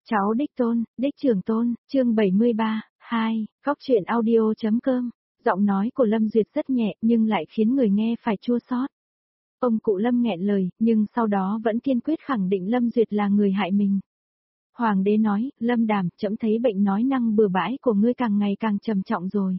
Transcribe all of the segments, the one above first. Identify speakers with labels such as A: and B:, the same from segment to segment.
A: Cháu đích tôn, đích trưởng tôn, chương 73, 2, góc truyện audio.com. Giọng nói của Lâm Duyệt rất nhẹ nhưng lại khiến người nghe phải chua xót. Ông cụ Lâm nghẹn lời, nhưng sau đó vẫn kiên quyết khẳng định Lâm Duyệt là người hại mình. Hoàng đế nói, Lâm Đàm, trẫm thấy bệnh nói năng bừa bãi của ngươi càng ngày càng trầm trọng rồi.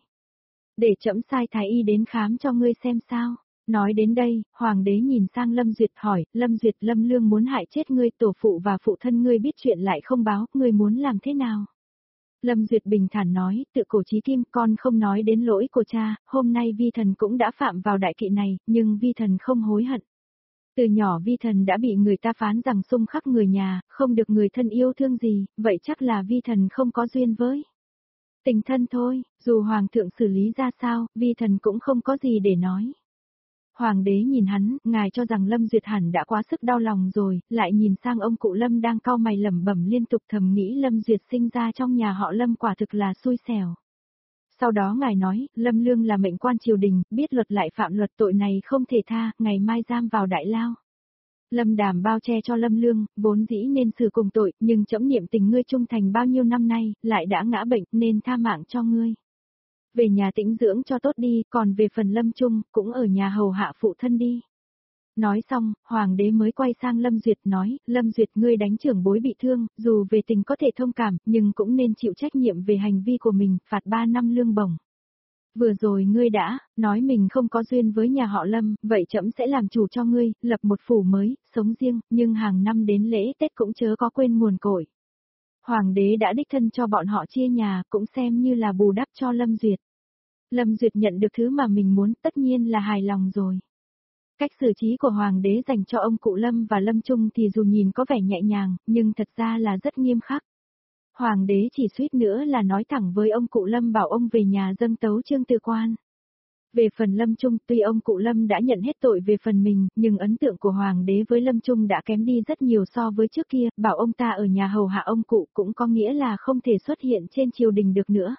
A: Để trẫm sai thái y đến khám cho ngươi xem sao. Nói đến đây, Hoàng đế nhìn sang Lâm Duyệt hỏi, Lâm Duyệt, Lâm Lương muốn hại chết ngươi, tổ phụ và phụ thân ngươi biết chuyện lại không báo, ngươi muốn làm thế nào? Lâm Duyệt bình thản nói, tự cổ chí kim, con không nói đến lỗi của cha, hôm nay vi thần cũng đã phạm vào đại kỵ này, nhưng vi thần không hối hận. Từ nhỏ vi thần đã bị người ta phán rằng xung khắc người nhà, không được người thân yêu thương gì, vậy chắc là vi thần không có duyên với tình thân thôi, dù Hoàng thượng xử lý ra sao, vi thần cũng không có gì để nói. Hoàng đế nhìn hắn, ngài cho rằng Lâm Duyệt hẳn đã quá sức đau lòng rồi, lại nhìn sang ông cụ Lâm đang cau mày lẩm bẩm liên tục thầm nghĩ Lâm Duyệt sinh ra trong nhà họ Lâm quả thực là xui xẻo. Sau đó ngài nói, Lâm Lương là mệnh quan triều đình, biết luật lại phạm luật, tội này không thể tha, ngày mai giam vào đại lao. Lâm Đàm bao che cho Lâm Lương, vốn dĩ nên xử cùng tội, nhưng trẫm niệm tình ngươi trung thành bao nhiêu năm nay, lại đã ngã bệnh nên tha mạng cho ngươi. Về nhà tĩnh dưỡng cho tốt đi, còn về phần Lâm Trung, cũng ở nhà hầu hạ phụ thân đi. Nói xong, Hoàng đế mới quay sang Lâm Duyệt nói, Lâm Duyệt, ngươi đánh trưởng bối bị thương, dù về tình có thể thông cảm, nhưng cũng nên chịu trách nhiệm về hành vi của mình, phạt 3 năm lương bổng. Vừa rồi ngươi đã nói mình không có duyên với nhà họ Lâm, vậy trẫm sẽ làm chủ cho ngươi, lập một phủ mới, sống riêng, nhưng hàng năm đến lễ Tết cũng chớ có quên nguồn cội. Hoàng đế đã đích thân cho bọn họ chia nhà, cũng xem như là bù đắp cho Lâm Duyệt. Lâm Duyệt nhận được thứ mà mình muốn, tất nhiên là hài lòng rồi. Cách xử trí của Hoàng đế dành cho ông cụ Lâm và Lâm Trung thì dù nhìn có vẻ nhẹ nhàng, nhưng thật ra là rất nghiêm khắc. Hoàng đế chỉ suýt nữa là nói thẳng với ông cụ Lâm bảo ông về nhà dâng tấu chương tư quan. Về phần Lâm Trung, tuy ông cụ Lâm đã nhận hết tội về phần mình, nhưng ấn tượng của Hoàng đế với Lâm Trung đã kém đi rất nhiều so với trước kia, bảo ông ta ở nhà hầu hạ ông cụ cũng có nghĩa là không thể xuất hiện trên triều đình được nữa.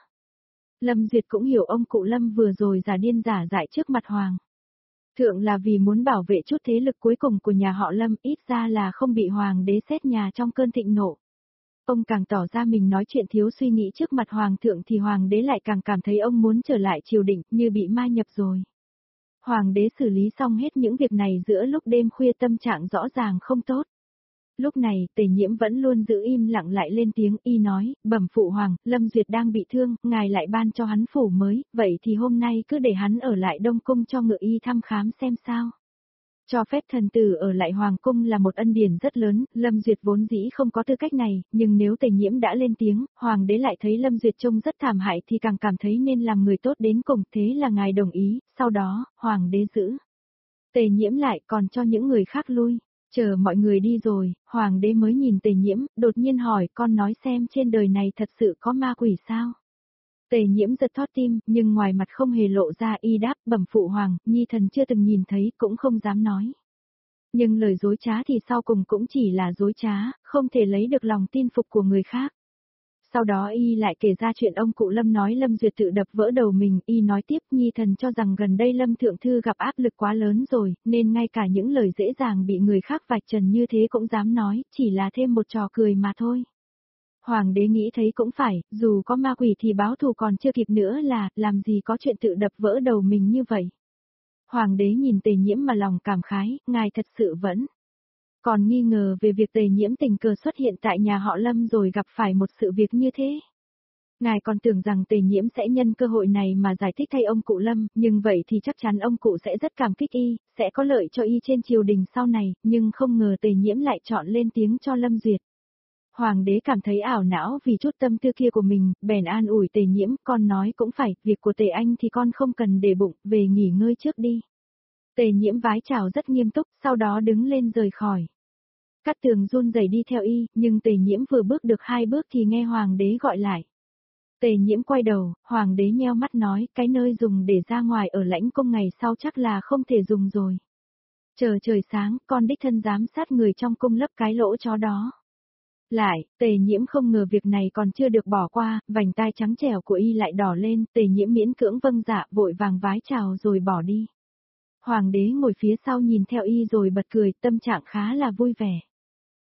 A: Lâm Duyệt cũng hiểu ông cụ Lâm vừa rồi giả điên giả dại trước mặt Hoàng thượng là vì muốn bảo vệ chút thế lực cuối cùng của nhà họ Lâm, ít ra là không bị Hoàng đế xét nhà trong cơn thịnh nộ. Ông càng tỏ ra mình nói chuyện thiếu suy nghĩ trước mặt Hoàng thượng thì Hoàng đế lại càng cảm thấy ông muốn trở lại triều đình như bị ma nhập rồi. Hoàng đế xử lý xong hết những việc này giữa lúc đêm khuya tâm trạng rõ ràng không tốt. Lúc này, Tề Nhiễm vẫn luôn giữ im lặng lại lên tiếng y nói, bẩm phụ hoàng, Lâm Duyệt đang bị thương, ngài lại ban cho hắn phủ mới, vậy thì hôm nay cứ để hắn ở lại Đông Cung cho ngự y thăm khám xem sao. Cho phép thần tử ở lại Hoàng Cung là một ân điển rất lớn, Lâm Duyệt vốn dĩ không có tư cách này, nhưng nếu Tề Nhiễm đã lên tiếng, Hoàng đế lại thấy Lâm Duyệt trông rất thảm hại thì càng cảm thấy nên làm người tốt đến cùng, thế là ngài đồng ý, sau đó, Hoàng đế giữ Tề Nhiễm lại còn cho những người khác lui. Chờ mọi người đi rồi, Hoàng đế mới nhìn Tề Nhiễm, đột nhiên hỏi con nói xem trên đời này thật sự có ma quỷ sao? Tề Nhiễm giật thót tim, nhưng ngoài mặt không hề lộ ra y đáp bẩm phụ hoàng, nhi thần chưa từng nhìn thấy cũng không dám nói. Nhưng lời dối trá thì sau cùng cũng chỉ là dối trá, không thể lấy được lòng tin phục của người khác. Sau đó y lại kể ra chuyện ông cụ Lâm nói Lâm Duyệt tự đập vỡ đầu mình, y nói tiếp nhi thần cho rằng gần đây Lâm Thượng Thư gặp áp lực quá lớn rồi, nên ngay cả những lời dễ dàng bị người khác vạch trần như thế cũng dám nói, chỉ là thêm một trò cười mà thôi. Hoàng đế nghĩ thấy cũng phải, dù có ma quỷ thì báo thù còn chưa kịp nữa là, làm gì có chuyện tự đập vỡ đầu mình như vậy. Hoàng đế nhìn Tề Nhiễm mà lòng cảm khái, ngài thật sự vẫn còn nghi ngờ về việc Tề Nhiễm tình cờ xuất hiện tại nhà họ Lâm rồi gặp phải một sự việc như thế. Ngài còn tưởng rằng Tề Nhiễm sẽ nhân cơ hội này mà giải thích thay ông cụ Lâm, nhưng vậy thì chắc chắn ông cụ sẽ rất cảm kích y, sẽ có lợi cho y trên triều đình sau này, nhưng không ngờ Tề Nhiễm lại chọn lên tiếng cho Lâm Duyệt. Hoàng đế cảm thấy ảo não vì chút tâm tư kia của mình, bèn an ủi Tề Nhiễm, con nói cũng phải, việc của Tề anh thì con không cần để bụng, về nghỉ ngơi trước đi. Tề Nhiễm vái chào rất nghiêm túc, sau đó đứng lên rời khỏi. Cát Tường run rẩy đi theo y, nhưng Tề Nhiễm vừa bước được 2 bước thì nghe Hoàng đế gọi lại. Tề Nhiễm quay đầu, Hoàng đế nheo mắt nói, cái nơi dùng để ra ngoài ở lãnh cung ngày sau chắc là không thể dùng rồi. Chờ trời sáng, con đích thân giám sát người trong cung lấp cái lỗ chó đó. Lại, Tề Nhiễm không ngờ việc này còn chưa được bỏ qua, vành tai trắng trẻo của y lại đỏ lên, Tề Nhiễm miễn cưỡng vâng dạ, vội vàng vái chào rồi bỏ đi. Hoàng đế ngồi phía sau nhìn theo y rồi bật cười, tâm trạng khá là vui vẻ.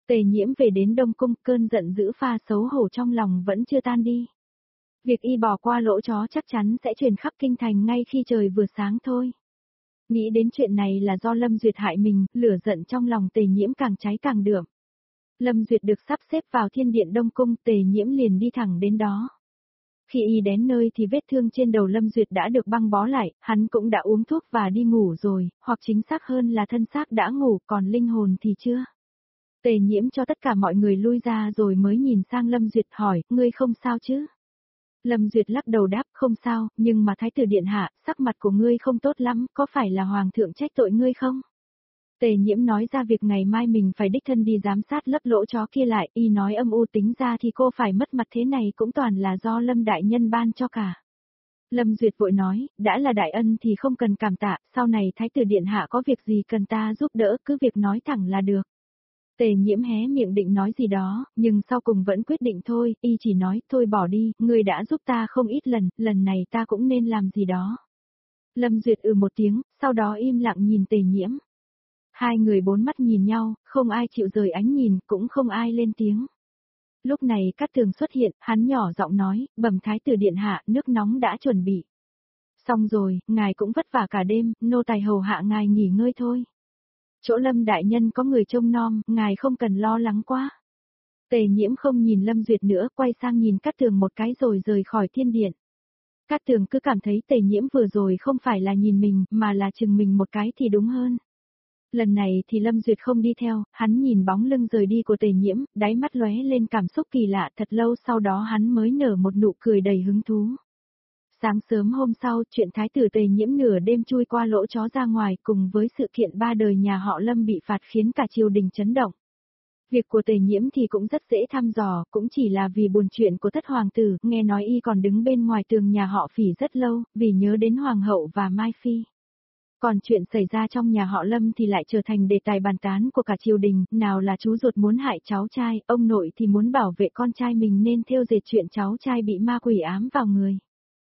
A: Tề Nhiễm về đến Đông Cung, cơn giận dữ pha xấu hổ trong lòng vẫn chưa tan đi. Việc y bỏ qua lỗ chó chắc chắn sẽ truyền khắp kinh thành ngay khi trời vừa sáng thôi. Nghĩ đến chuyện này là do Lâm Duyệt hại mình, lửa giận trong lòng Tề Nhiễm càng cháy càng đượm. Lâm Duyệt được sắp xếp vào Thiên Điện Đông Cung, Tề Nhiễm liền đi thẳng đến đó. Khi y đến nơi thì vết thương trên đầu Lâm Duyệt đã được băng bó lại, hắn cũng đã uống thuốc và đi ngủ rồi, hoặc chính xác hơn là thân xác đã ngủ, còn linh hồn thì chưa. Tề Nhiễm cho tất cả mọi người lui ra rồi mới nhìn sang Lâm Duyệt hỏi, ngươi không sao chứ? Lâm Duyệt lắc đầu đáp, không sao, nhưng mà Thái tử Điện Hạ, sắc mặt của ngươi không tốt lắm, có phải là Hoàng thượng trách tội ngươi không? Tề Nhiễm nói ra việc ngày mai mình phải đích thân đi giám sát lấp lỗ chó kia lại, y nói âm u tính ra thì cô phải mất mặt thế này cũng toàn là do Lâm Đại Nhân ban cho cả. Lâm Duyệt vội nói, đã là đại ân thì không cần cảm tạ, sau này Thái tử Điện Hạ có việc gì cần ta giúp đỡ, cứ việc nói thẳng là được. Tề Nhiễm hé miệng định nói gì đó, nhưng sau cùng vẫn quyết định thôi, y chỉ nói, thôi bỏ đi, ngươi đã giúp ta không ít lần, lần này ta cũng nên làm gì đó. Lâm Duyệt một tiếng, sau đó im lặng nhìn Tề Nhiễm. Hai người bốn mắt nhìn nhau, không ai chịu rời ánh nhìn, cũng không ai lên tiếng. Lúc này Cát Tường xuất hiện, hắn nhỏ giọng nói, bẩm Thái tử Điện Hạ, nước nóng đã chuẩn bị. Xong rồi, ngài cũng vất vả cả đêm, nô tài hầu hạ ngài nghỉ ngơi thôi. Chỗ Lâm đại nhân có người trông nom, ngài không cần lo lắng quá. Tề Nhiễm không nhìn Lâm Duyệt nữa, quay sang nhìn Cát Tường một cái rồi rời khỏi thiên điện. Cát Tường cứ cảm thấy Tề Nhiễm vừa rồi không phải là nhìn mình, mà là chừng mình một cái thì đúng hơn. Lần này thì Lâm Duyệt không đi theo, hắn nhìn bóng lưng rời đi của Tề Nhiễm, đáy mắt lóe lên cảm xúc kỳ lạ, thật lâu sau đó hắn mới nở một nụ cười đầy hứng thú. Sáng sớm hôm sau, chuyện Thái tử Tề Nhiễm nửa đêm chui qua lỗ chó ra ngoài cùng với sự kiện ba đời nhà họ Lâm bị phạt khiến cả triều đình chấn động. Việc của Tề Nhiễm thì cũng rất dễ thăm dò, cũng chỉ là vì buồn chuyện của thất hoàng tử, nghe nói y còn đứng bên ngoài tường nhà họ Phỉ rất lâu, vì nhớ đến hoàng hậu và Mai Phi. Còn chuyện xảy ra trong nhà họ Lâm thì lại trở thành đề tài bàn tán của cả triều đình, nào là chú ruột muốn hại cháu trai, ông nội thì muốn bảo vệ con trai mình nên thêu dệt chuyện cháu trai bị ma quỷ ám vào người.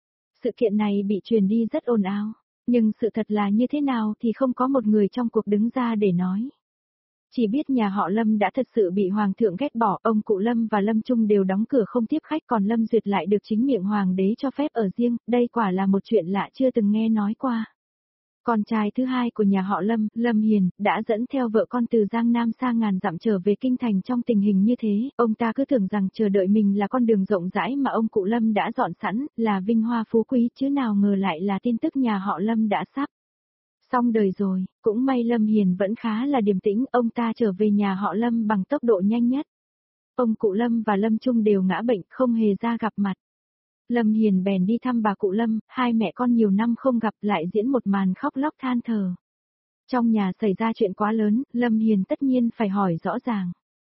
A: Sự kiện này bị truyền đi rất ồn ào, nhưng sự thật là như thế nào thì không có một người trong cuộc đứng ra để nói. Chỉ biết nhà họ Lâm đã thật sự bị Hoàng thượng ghét bỏ, ông cụ Lâm và Lâm Trung đều đóng cửa không tiếp khách còn Lâm Duyệt lại được chính miệng Hoàng đế cho phép ở riêng, đây quả là một chuyện lạ chưa từng nghe nói qua. Con trai thứ hai của nhà họ Lâm, Lâm Hiền, đã dẫn theo vợ con từ Giang Nam xa ngàn dặm trở về kinh thành trong tình hình như thế, ông ta cứ tưởng rằng chờ đợi mình là con đường rộng rãi mà ông cụ Lâm đã dọn sẵn, là vinh hoa phú quý chứ nào ngờ lại là tin tức nhà họ Lâm đã sắp xong đời rồi, cũng may Lâm Hiền vẫn khá là điềm tĩnh, ông ta trở về nhà họ Lâm bằng tốc độ nhanh nhất. Ông cụ Lâm và Lâm Trung đều ngã bệnh, không hề ra gặp mặt. Lâm Hiền bèn đi thăm bà cụ Lâm, hai mẹ con nhiều năm không gặp lại diễn một màn khóc lóc than thở. Trong nhà xảy ra chuyện quá lớn, Lâm Hiền tất nhiên phải hỏi rõ ràng.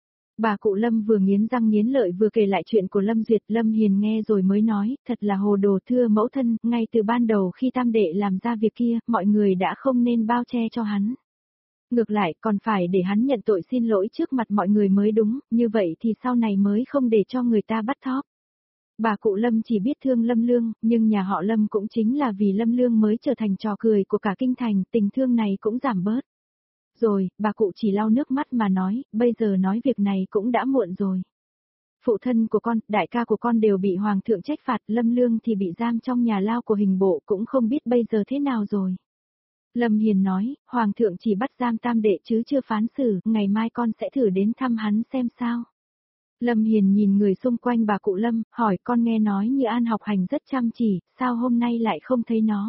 A: Bà cụ Lâm vừa nghiến răng nghiến lợi vừa kể lại chuyện của Lâm Duyệt, Lâm Hiền nghe rồi mới nói, thật là hồ đồ thưa mẫu thân, ngay từ ban đầu khi tam đệ làm ra việc kia, mọi người đã không nên bao che cho hắn. Ngược lại còn phải để hắn nhận tội xin lỗi trước mặt mọi người mới đúng, như vậy thì sau này mới không để cho người ta bắt thóp. Bà cụ Lâm chỉ biết thương Lâm Lương, nhưng nhà họ Lâm cũng chính là vì Lâm Lương mới trở thành trò cười của cả kinh thành, tình thương này cũng giảm bớt. Rồi, bà cụ chỉ lau nước mắt mà nói, bây giờ nói việc này cũng đã muộn rồi. Phụ thân của con, đại ca của con đều bị hoàng thượng trách phạt, Lâm Lương thì bị giam trong nhà lao của hình bộ cũng không biết bây giờ thế nào rồi. Lâm Hiền nói, hoàng thượng chỉ bắt giam tam đệ chứ chưa phán xử, ngày mai con sẽ thử đến thăm hắn xem sao. Lâm Hiền nhìn người xung quanh bà cụ Lâm, hỏi con nghe nói Như An học hành rất chăm chỉ, sao hôm nay lại không thấy nó?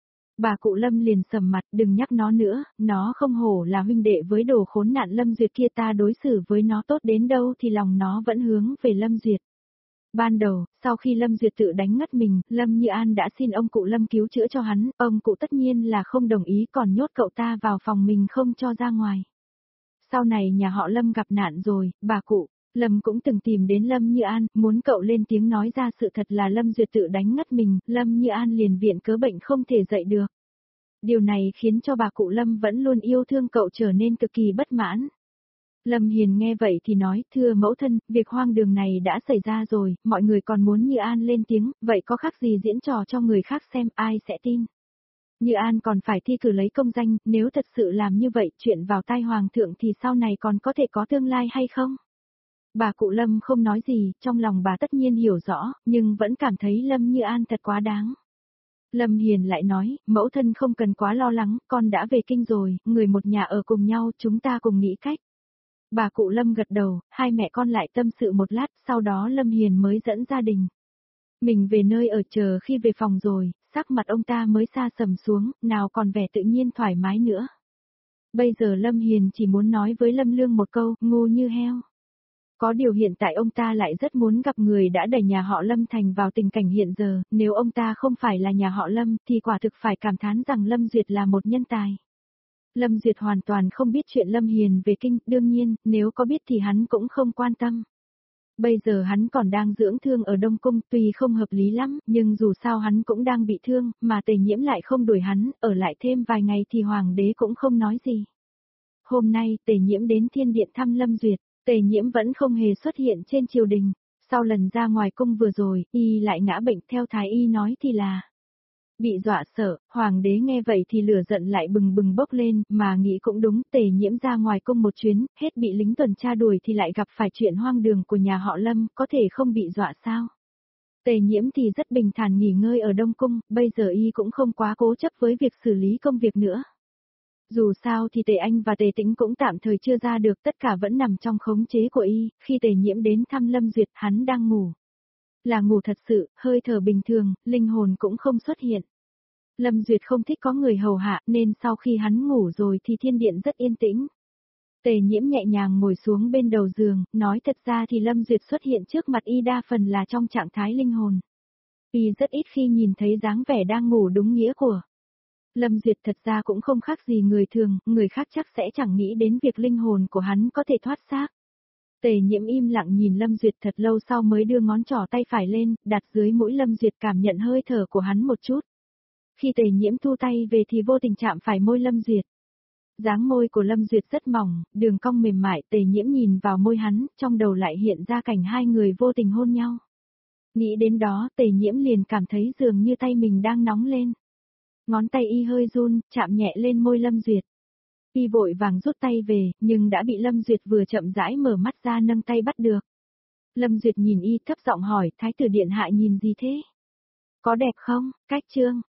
A: Bà cụ Lâm liền sầm mặt, đừng nhắc nó nữa, nó không hổ là huynh đệ với đồ khốn nạn Lâm Duyệt kia, ta đối xử với nó tốt đến đâu thì lòng nó vẫn hướng về Lâm Duyệt. Ban đầu, sau khi Lâm Duyệt tự đánh ngất mình, Lâm Như An đã xin ông cụ Lâm cứu chữa cho hắn, ông cụ tất nhiên là không đồng ý còn nhốt cậu ta vào phòng mình không cho ra ngoài. Sau này nhà họ Lâm gặp nạn rồi, bà cụ Lâm cũng từng tìm đến Lâm Như An, muốn cậu lên tiếng nói ra sự thật là Lâm Duyệt tự đánh ngất mình, Lâm Như An liền viện cớ bệnh không thể dậy được. Điều này khiến cho bà cụ Lâm vẫn luôn yêu thương cậu trở nên cực kỳ bất mãn. Lâm Hiền nghe vậy thì nói, thưa mẫu thân, việc hoang đường này đã xảy ra rồi, mọi người còn muốn Như An lên tiếng, vậy có khác gì diễn trò cho người khác xem, ai sẽ tin. Như An còn phải thi cử lấy công danh, nếu thật sự làm như vậy chuyện vào tai hoàng thượng thì sau này còn có thể có tương lai hay không? Bà cụ Lâm không nói gì, trong lòng bà tất nhiên hiểu rõ, nhưng vẫn cảm thấy Lâm Như An thật quá đáng. Lâm Hiền lại nói, mẫu thân không cần quá lo lắng, con đã về kinh rồi, người một nhà ở cùng nhau, chúng ta cùng nghĩ cách. Bà cụ Lâm gật đầu, hai mẹ con lại tâm sự một lát, sau đó Lâm Hiền mới dẫn gia đình. Mình về nơi ở chờ khi về phòng rồi, sắc mặt ông ta mới xa sầm xuống, nào còn vẻ tự nhiên thoải mái nữa. Bây giờ Lâm Hiền chỉ muốn nói với Lâm Lương một câu, ngu như heo. Có điều hiện tại ông ta lại rất muốn gặp người đã đẩy nhà họ Lâm Thành vào tình cảnh hiện giờ, nếu ông ta không phải là nhà họ Lâm thì quả thực phải cảm thán rằng Lâm Duyệt là một nhân tài. Lâm Duyệt hoàn toàn không biết chuyện Lâm Hiền về kinh, đương nhiên, nếu có biết thì hắn cũng không quan tâm. Bây giờ hắn còn đang dưỡng thương ở Đông Cung, tuy không hợp lý lắm, nhưng dù sao hắn cũng đang bị thương, mà Tề Nhiễm lại không đuổi hắn, ở lại thêm vài ngày thì Hoàng đế cũng không nói gì. Hôm nay, Tề Nhiễm đến Thiên Điện thăm Lâm Duyệt, Tề Nhiễm vẫn không hề xuất hiện trên triều đình. Sau lần ra ngoài cung vừa rồi, y lại ngã bệnh, theo thái y nói thì là bị dọa sợ. Hoàng đế nghe vậy thì lửa giận lại bừng bừng bốc lên, mà nghĩ cũng đúng, Tề Nhiễm ra ngoài cung một chuyến, hết bị lính tuần tra đuổi thì lại gặp phải chuyện hoang đường của nhà họ Lâm, có thể không bị dọa sao? Tề Nhiễm thì rất bình thản nghỉ ngơi ở Đông Cung, bây giờ y cũng không quá cố chấp với việc xử lý công việc nữa. Dù sao thì Tề Anh và Tề Tĩnh cũng tạm thời chưa ra được, tất cả vẫn nằm trong khống chế của y, khi Tề Nhiễm đến thăm Lâm Duyệt hắn đang ngủ. Là ngủ thật sự, hơi thở bình thường, linh hồn cũng không xuất hiện. Lâm Duyệt không thích có người hầu hạ nên sau khi hắn ngủ rồi thì thiên điện rất yên tĩnh. Tề Nhiễm nhẹ nhàng ngồi xuống bên đầu giường, nói thật ra thì Lâm Duyệt xuất hiện trước mặt y đa phần là trong trạng thái linh hồn. Y rất ít khi nhìn thấy dáng vẻ đang ngủ đúng nghĩa của Lâm Duyệt, thật ra cũng không khác gì người thường, người khác chắc sẽ chẳng nghĩ đến việc linh hồn của hắn có thể thoát xác. Tề Nhiễm im lặng nhìn Lâm Duyệt thật lâu sau mới đưa ngón trỏ tay phải lên, đặt dưới mũi Lâm Duyệt cảm nhận hơi thở của hắn một chút. Khi Tề Nhiễm thu tay về thì vô tình chạm phải môi Lâm Duyệt. Dáng môi của Lâm Duyệt rất mỏng, đường cong mềm mại, Tề Nhiễm nhìn vào môi hắn, trong đầu lại hiện ra cảnh hai người vô tình hôn nhau. Nghĩ đến đó, Tề Nhiễm liền cảm thấy dường như tay mình đang nóng lên. Ngón tay y hơi run, chạm nhẹ lên môi Lâm Duyệt. Y vội vàng rút tay về, nhưng đã bị Lâm Duyệt vừa chậm rãi mở mắt ra nâng tay bắt được. Lâm Duyệt nhìn y thấp giọng hỏi, Thái tử điện hạ nhìn gì thế? Có đẹp không? Cách chương